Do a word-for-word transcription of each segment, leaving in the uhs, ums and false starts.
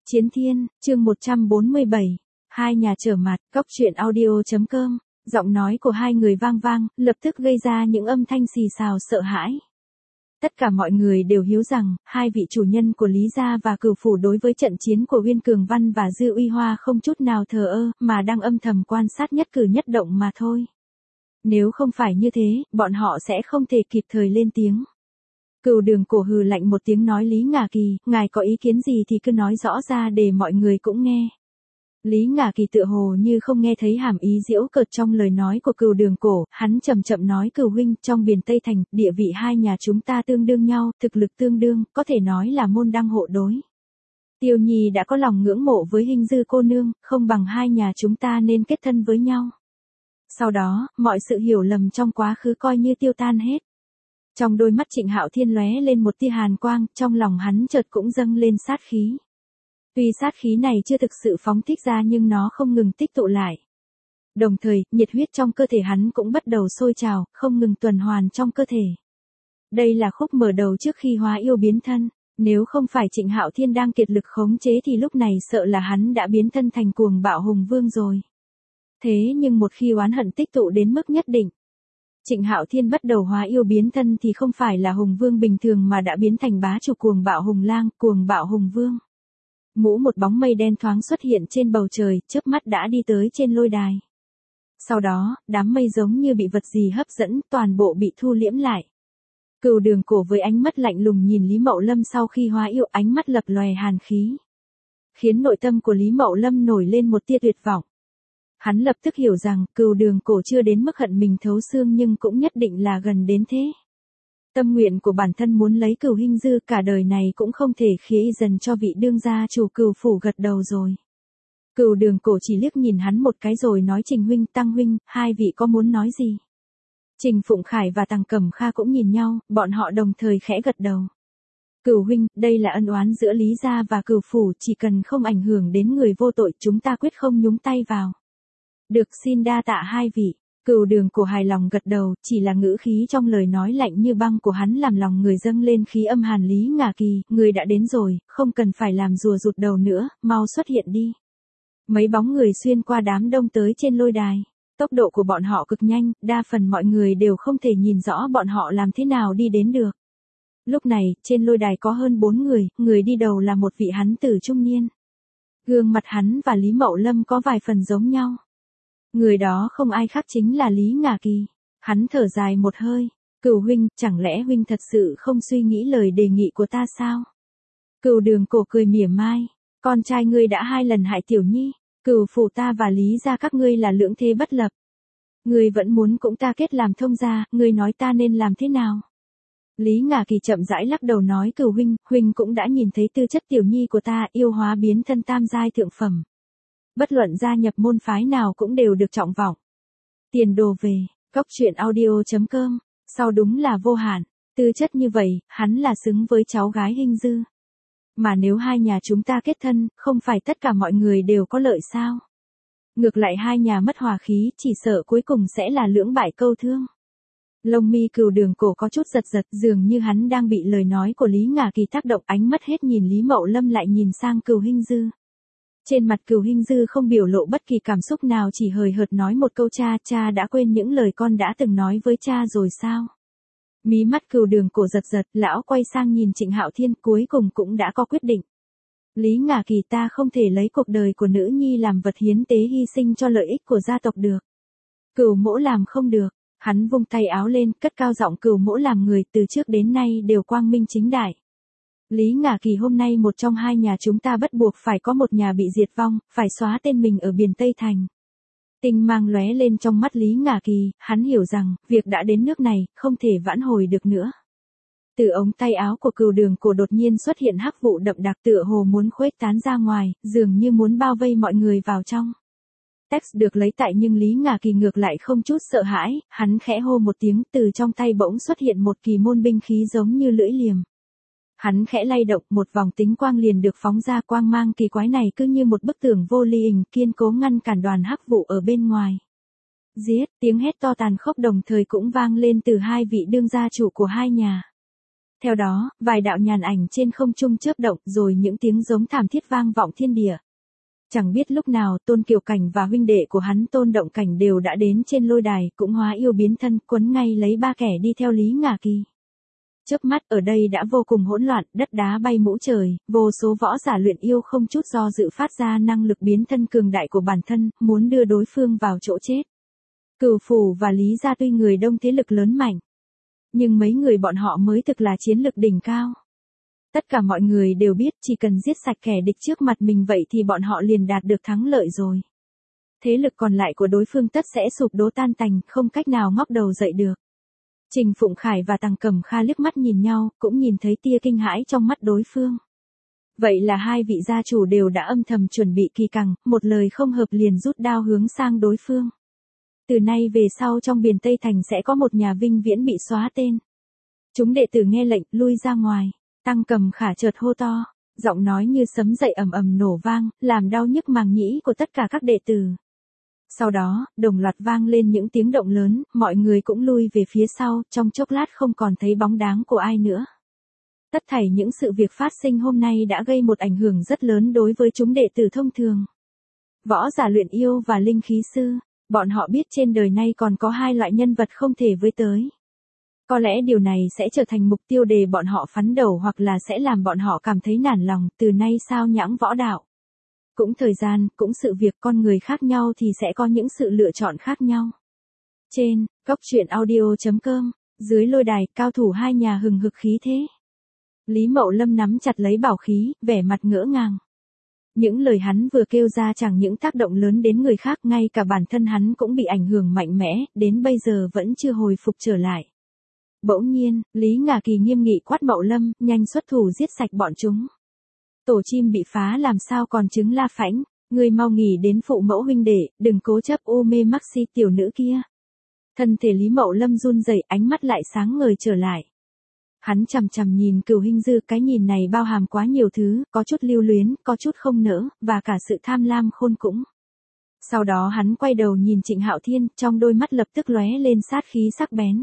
Chiến Thiên, chương một trăm bốn mươi bảy. Hai nhà trở mặt, cóc truyện audio.com. Giọng nói của hai người vang vang, lập tức gây ra những âm thanh xì xào sợ hãi. Tất cả mọi người đều hiếu rằng, hai vị chủ nhân của Lý Gia và Cửu Phủ đối với trận chiến của Uyên Cường Văn và Dư Uy Hoa không chút nào thờ ơ, mà đang âm thầm quan sát nhất cử nhất động mà thôi. Nếu không phải như thế, bọn họ sẽ không thể kịp thời lên tiếng. Cửu Đường Cổ hừ lạnh một tiếng nói Lý Ngả Kỳ, ngài có ý kiến gì thì cứ nói rõ ra để mọi người cũng nghe. Lý Ngả Kỳ tựa hồ như không nghe thấy hàm ý giễu cợt trong lời nói của Cửu Đường Cổ, hắn chậm chậm nói Cửu huynh, trong Biển Tây Thành, địa vị hai nhà chúng ta tương đương nhau, thực lực tương đương, có thể nói là môn đăng hộ đối. Tiêu Nhi đã có lòng ngưỡng mộ với Hinh Dư cô nương, không bằng hai nhà chúng ta nên kết thân với nhau. Sau đó, mọi sự hiểu lầm trong quá khứ coi như tiêu tan hết. Trong đôi mắt Trịnh Hạo Thiên lóe lên một tia hàn quang, trong lòng hắn chợt cũng dâng lên sát khí. Tuy sát khí này chưa thực sự phóng thích ra nhưng nó không ngừng tích tụ lại. Đồng thời, nhiệt huyết trong cơ thể hắn cũng bắt đầu sôi trào, không ngừng tuần hoàn trong cơ thể. Đây là khúc mở đầu trước khi hóa yêu biến thân. Nếu không phải Trịnh Hạo Thiên đang kiệt lực khống chế thì lúc này sợ là hắn đã biến thân thành cuồng bạo hùng vương rồi. Thế nhưng một khi oán hận tích tụ đến mức nhất định, Trịnh Hạo Thiên bắt đầu hóa yêu biến thân thì không phải là hùng vương bình thường mà đã biến thành bá chủ cuồng bạo hùng lang, cuồng bạo hùng vương. Mũ một bóng mây đen thoáng xuất hiện trên bầu trời, chớp mắt đã đi tới trên lôi đài. Sau đó, đám mây giống như bị vật gì hấp dẫn, toàn bộ bị thu liễm lại. Cửu Đường Cổ với ánh mắt lạnh lùng nhìn Lý Mậu Lâm sau khi hóa yêu, ánh mắt lập lòe hàn khí, khiến nội tâm của Lý Mậu Lâm nổi lên một tia tuyệt vọng. Hắn lập tức hiểu rằng, Cửu Đường Cổ chưa đến mức hận mình thấu xương nhưng cũng nhất định là gần đến thế. Tâm nguyện của bản thân muốn lấy Cửu Hinh Dư cả đời này cũng không thể khiến y dần cho vị đương gia chủ Cửu Phủ gật đầu rồi. Cửu Đường Cổ chỉ liếc nhìn hắn một cái rồi nói Trình huynh, Tăng huynh, hai vị có muốn nói gì? Trình Phụng Khải và Tằng Cẩm Kha cũng nhìn nhau, bọn họ đồng thời khẽ gật đầu. Cửu huynh, đây là ân oán giữa Lý Gia và Cửu Phủ, chỉ cần không ảnh hưởng đến người vô tội chúng ta quyết không nhúng tay vào. Được, xin đa tạ hai vị. Cửu Đường Cổ hài lòng gật đầu, chỉ là ngữ khí trong lời nói lạnh như băng của hắn làm lòng người dâng lên khí âm hàn. Lý Ngả Kỳ, người đã đến rồi, không cần phải làm rùa rụt đầu nữa, mau xuất hiện đi. Mấy bóng người xuyên qua đám đông tới trên lôi đài. Tốc độ của bọn họ cực nhanh, đa phần mọi người đều không thể nhìn rõ bọn họ làm thế nào đi đến được. Lúc này, trên lôi đài có hơn bốn người, người đi đầu là một vị hán tử trung niên. Gương mặt hắn và Lý Mậu Lâm có vài phần giống nhau. Người đó không ai khác chính là Lý Ngả Kỳ. Hắn thở dài một hơi. Cửu huynh, chẳng lẽ huynh thật sự không suy nghĩ lời đề nghị của ta sao? Cửu Đường Cổ cười mỉa mai. Con trai ngươi đã hai lần hại Tiểu Nhi. Cửu Phủ ta và Lý Gia các ngươi là lưỡng thế bất lập. Ngươi vẫn muốn cũng ta kết làm thông gia, ngươi nói ta nên làm thế nào? Lý Ngả Kỳ chậm rãi lắc đầu nói Cửu huynh, huynh cũng đã nhìn thấy tư chất Tiểu Nhi của ta, yêu hóa biến thân tam giai thượng phẩm. Bất luận gia nhập môn phái nào cũng đều được trọng vọng. Tiền đồ về, cóc truyện audio.com, sau đúng là vô hạn, tư chất như vậy, hắn là xứng với cháu gái Hinh Dư. Mà nếu hai nhà chúng ta kết thân, không phải tất cả mọi người đều có lợi sao? Ngược lại hai nhà mất hòa khí, chỉ sợ cuối cùng sẽ là lưỡng bại câu thương. Lông mi Cửu Đường Cổ có chút giật giật, dường như hắn đang bị lời nói của Lý Ngả Kỳ tác động, ánh mắt hết nhìn Lý Mậu Lâm lại nhìn sang Cửu Hinh Dư. Trên mặt Cửu Hinh Dư không biểu lộ bất kỳ cảm xúc nào, chỉ hời hợt nói một câu cha, cha đã quên những lời con đã từng nói với cha rồi sao? Mí mắt Cửu Đường Cổ giật giật, lão quay sang nhìn Trịnh Hạo Thiên, cuối cùng cũng đã có quyết định. Lý Ngả Kỳ, ta không thể lấy cuộc đời của nữ nhi làm vật hiến tế hy sinh cho lợi ích của gia tộc được. Cửu mỗ làm không được. Hắn vung tay áo lên, cất cao giọng Cửu mỗ làm người từ trước đến nay đều quang minh chính đại. Lý Ngả Kỳ, hôm nay một trong hai nhà chúng ta bắt buộc phải có một nhà bị diệt vong, phải xóa tên mình ở Biển Tây Thành. Tinh mang lóe lên trong mắt Lý Ngả Kỳ, hắn hiểu rằng, việc đã đến nước này, không thể vãn hồi được nữa. Từ ống tay áo của Cửu Đường Cổ đột nhiên xuất hiện hắc vụ đậm đặc tựa hồ muốn khuếch tán ra ngoài, dường như muốn bao vây mọi người vào trong. Text được lấy tại nhưng Lý Ngả Kỳ ngược lại không chút sợ hãi, hắn khẽ hô một tiếng, từ trong tay bỗng xuất hiện một kỳ môn binh khí giống như lưỡi liềm. Hắn khẽ lay động, một vòng tính quang liền được phóng ra, quang mang kỳ quái này cứ như một bức tường vô ly hình kiên cố ngăn cản đoàn hắc vụ ở bên ngoài. Giết, tiếng hét to tàn khốc đồng thời cũng vang lên từ hai vị đương gia chủ của hai nhà. Theo đó, vài đạo nhàn ảnh trên không trung chớp động rồi những tiếng giống thảm thiết vang vọng thiên địa. Chẳng biết lúc nào Tôn Kiều Cảnh và huynh đệ của hắn Tôn Động Cảnh đều đã đến trên lôi đài, cũng hóa yêu biến thân, quấn ngay lấy ba kẻ đi theo Lý Ngà Kỳ. Chớp mắt ở đây đã vô cùng hỗn loạn, đất đá bay mũ trời, vô số võ giả luyện yêu không chút do dự phát ra năng lực biến thân cường đại của bản thân, muốn đưa đối phương vào chỗ chết. Cửu Phủ và Lý gia tuy người đông thế lực lớn mạnh, nhưng mấy người bọn họ mới thực là chiến lực đỉnh cao. Tất cả mọi người đều biết chỉ cần giết sạch kẻ địch trước mặt mình vậy thì bọn họ liền đạt được thắng lợi rồi. Thế lực còn lại của đối phương tất sẽ sụp đổ tan tành, không cách nào ngóc đầu dậy được. Trình Phụng Khải và Tằng Cẩm Kha liếc mắt nhìn nhau, cũng nhìn thấy tia kinh hãi trong mắt đối phương. Vậy là hai vị gia chủ đều đã âm thầm chuẩn bị kỳ cằng, một lời không hợp liền rút đao hướng sang đối phương. Từ nay về sau trong Biền Tây Thành sẽ có một nhà vinh viễn bị xóa tên. Chúng đệ tử nghe lệnh, lui ra ngoài. Tăng Cầm Khả chợt hô to, giọng nói như sấm dậy ầm ầm nổ vang, làm đau nhức màng nhĩ của tất cả các đệ tử. Sau đó, đồng loạt vang lên những tiếng động lớn, mọi người cũng lui về phía sau, trong chốc lát không còn thấy bóng dáng của ai nữa. Tất thảy những sự việc phát sinh hôm nay đã gây một ảnh hưởng rất lớn đối với chúng đệ tử thông thường. Võ giả luyện yêu và linh khí sư, bọn họ biết trên đời này còn có hai loại nhân vật không thể với tới. Có lẽ điều này sẽ trở thành mục tiêu để bọn họ phấn đấu hoặc là sẽ làm bọn họ cảm thấy nản lòng, từ nay sao nhãng võ đạo. Cũng thời gian, cũng sự việc con người khác nhau thì sẽ có những sự lựa chọn khác nhau. Trên, góc truyện audio chấm com, dưới lôi đài, cao thủ hai nhà hừng hực khí thế. Lý Mậu Lâm nắm chặt lấy bảo khí, vẻ mặt ngỡ ngàng. Những lời hắn vừa kêu ra chẳng những tác động lớn đến người khác, ngay cả bản thân hắn cũng bị ảnh hưởng mạnh mẽ, đến bây giờ vẫn chưa hồi phục trở lại. Bỗng nhiên, Lý Ngà Kỳ nghiêm nghị quát Mậu Lâm, nhanh xuất thủ giết sạch bọn chúng. Tổ chim bị phá làm sao còn trứng la phãnh, người mau nghỉ đến phụ mẫu huynh đệ, đừng cố chấp u mê mắc si tiểu nữ kia. Thân thể Lý Mậu Lâm run rẩy, ánh mắt lại sáng ngời trở lại. Hắn chằm chằm nhìn Cửu Hinh Dư, cái nhìn này bao hàm quá nhiều thứ, có chút lưu luyến, có chút không nỡ, và cả sự tham lam khôn cũng. Sau đó hắn quay đầu nhìn Trịnh Hạo Thiên, trong đôi mắt lập tức lóe lên sát khí sắc bén.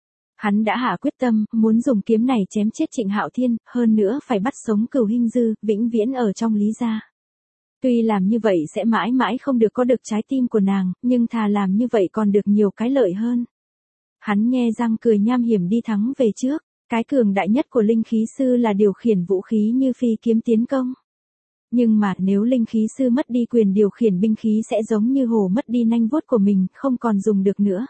Hắn đã hạ quyết tâm, muốn dùng kiếm này chém chết Trịnh Hạo Thiên, hơn nữa phải bắt sống Cửu Hinh Dư, vĩnh viễn ở trong Lý gia. Tuy làm như vậy sẽ mãi mãi không được có được trái tim của nàng, nhưng thà làm như vậy còn được nhiều cái lợi hơn. Hắn nhe răng cười nham hiểm đi thắng về trước, cái cường đại nhất của linh khí sư là điều khiển vũ khí như phi kiếm tiến công. Nhưng mà nếu linh khí sư mất đi quyền điều khiển binh khí sẽ giống như hổ mất đi nanh vuốt của mình, không còn dùng được nữa.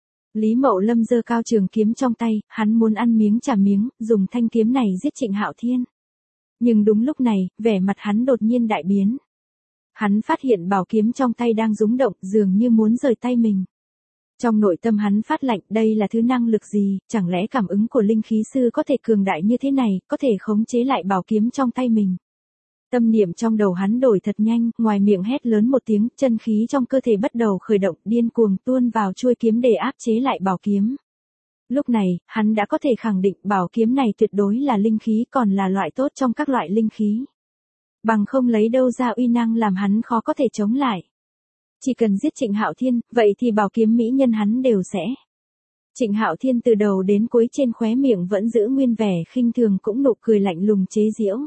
Lý Mậu Lâm giơ cao trường kiếm trong tay, hắn muốn ăn miếng trả miếng, dùng thanh kiếm này giết Trịnh Hạo Thiên. Nhưng đúng lúc này, vẻ mặt hắn đột nhiên đại biến. Hắn phát hiện bảo kiếm trong tay đang rung động, dường như muốn rời tay mình. Trong nội tâm hắn phát lạnh, đây là thứ năng lực gì, chẳng lẽ cảm ứng của linh khí sư có thể cường đại như thế này, có thể khống chế lại bảo kiếm trong tay mình. Tâm niệm trong đầu hắn đổi thật nhanh, ngoài miệng hét lớn một tiếng, chân khí trong cơ thể bắt đầu khởi động, điên cuồng tuôn vào chuôi kiếm để áp chế lại bảo kiếm. Lúc này, hắn đã có thể khẳng định bảo kiếm này tuyệt đối là linh khí, còn là loại tốt trong các loại linh khí. Bằng không lấy đâu ra uy năng làm hắn khó có thể chống lại. Chỉ cần giết Trịnh Hạo Thiên, vậy thì bảo kiếm mỹ nhân hắn đều sẽ. Trịnh Hạo Thiên từ đầu đến cuối trên khóe miệng vẫn giữ nguyên vẻ khinh thường, cũng nụ cười lạnh lùng chế giễu.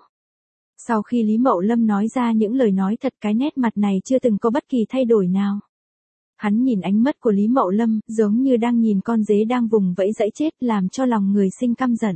Sau khi Lý Mậu Lâm nói ra những lời nói thật, cái nét mặt này chưa từng có bất kỳ thay đổi nào. Hắn nhìn ánh mắt của Lý Mậu Lâm, giống như đang nhìn con dế đang vùng vẫy dãy chết, làm cho lòng người sinh căm giận.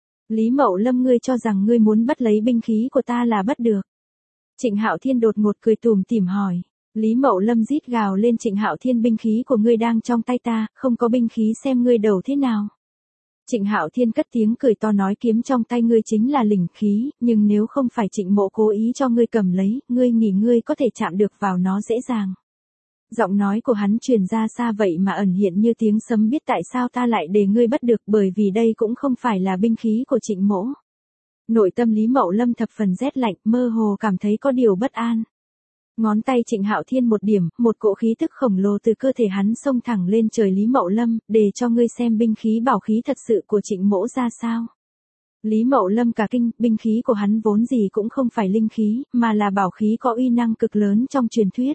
Lý Mậu Lâm, ngươi cho rằng ngươi muốn bắt lấy binh khí của ta là bắt được. Trịnh Hạo Thiên đột ngột cười tủm tỉm hỏi. Lý Mậu Lâm rít gào lên, Trịnh Hạo Thiên, binh khí của ngươi đang trong tay ta, không có binh khí xem ngươi đầu thế nào. Trịnh Hạo Thiên cất tiếng cười to nói, kiếm trong tay ngươi chính là linh khí, nhưng nếu không phải Trịnh mộ cố ý cho ngươi cầm lấy, ngươi nghĩ ngươi có thể chạm được vào nó dễ dàng. Giọng nói của hắn truyền ra xa vậy mà ẩn hiện như tiếng sấm, biết tại sao ta lại để ngươi bắt được, bởi vì đây cũng không phải là binh khí của Trịnh mỗ. Nội tâm Lý Mậu Lâm thập phần rét lạnh, mơ hồ cảm thấy có điều bất an. Ngón tay Trịnh Hạo Thiên một điểm, một cỗ khí tức khổng lồ từ cơ thể hắn xông thẳng lên trời. Lý Mậu Lâm, để cho ngươi xem binh khí bảo khí thật sự của Trịnh mỗ ra sao. Lý Mậu Lâm cả kinh, binh khí của hắn vốn gì cũng không phải linh khí, mà là bảo khí có uy năng cực lớn trong truyền thuyết.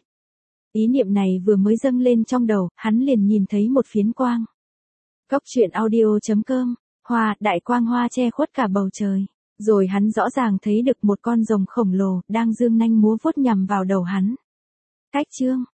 Ý niệm này vừa mới dâng lên trong đầu, hắn liền nhìn thấy một phiến quang. Góc truyện audio chấm com Hoa, đại quang hoa che khuất cả bầu trời. Rồi hắn rõ ràng thấy được một con rồng khổng lồ đang dương nanh múa vuốt nhằm vào đầu hắn. Cách chương